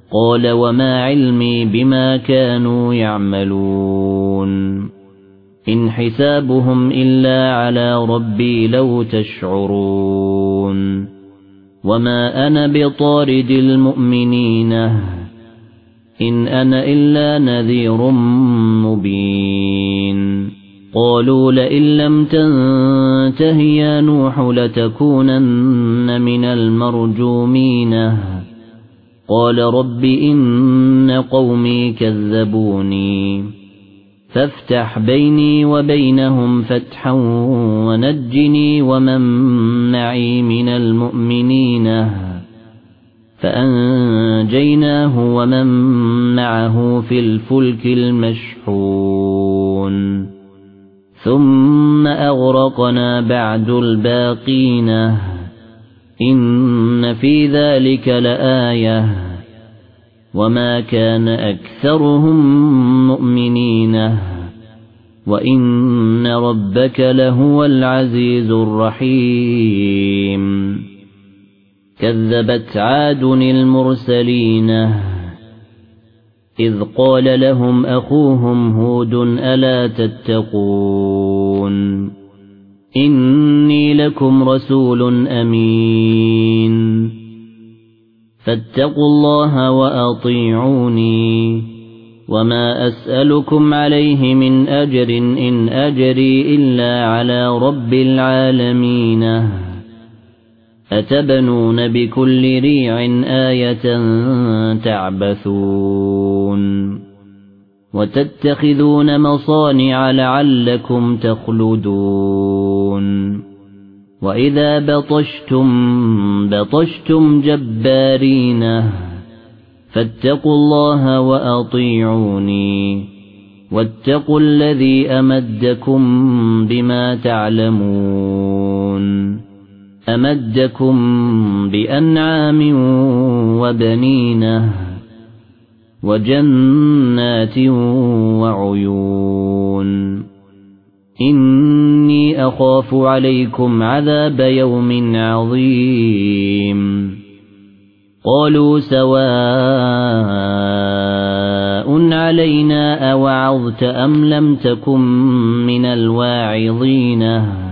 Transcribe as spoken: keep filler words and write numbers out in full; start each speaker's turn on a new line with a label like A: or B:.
A: قال وما علمي بما كانوا يعملون إن حسابهم إلا على ربي لو تشعرون وما أنا بطارد المؤمنين إن أنا إلا نذير مبين قالوا لئن لم تنته يا نوح لتكونن من المرجومين قال رب إن قومي كذبوني فافتح بيني وبينهم فتحا ونجني ومن معي من المؤمنين فأنجيناه ومن معه في الفلك المشحون ثم أغرقنا بعد الباقين إن في ذلك لآية وما كان أكثرهم مؤمنين وإن ربك لهو العزيز الرحيم كذبت عاد المرسلين إذ قال لهم أخوهم هود ألا تتقون إني لكم رسول أمين فاتقوا الله وأطيعوني وما أسألكم عليه من أجر إن أجري إلا على رب العالمين أتبنون بكل ريع آية تعبثون وتتخذون مصانع لعلكم تخلدون وإذا بطشتم بطشتم جبارين فاتقوا الله وأطيعوني واتقوا الذي أمدكم بما تعلمون أمدكم بأنعام وبنين وجنات وعيون إني أخاف عليكم عذاب يوم عظيم قالوا سواء علينا أوعظت أم لم تكن من الواعظين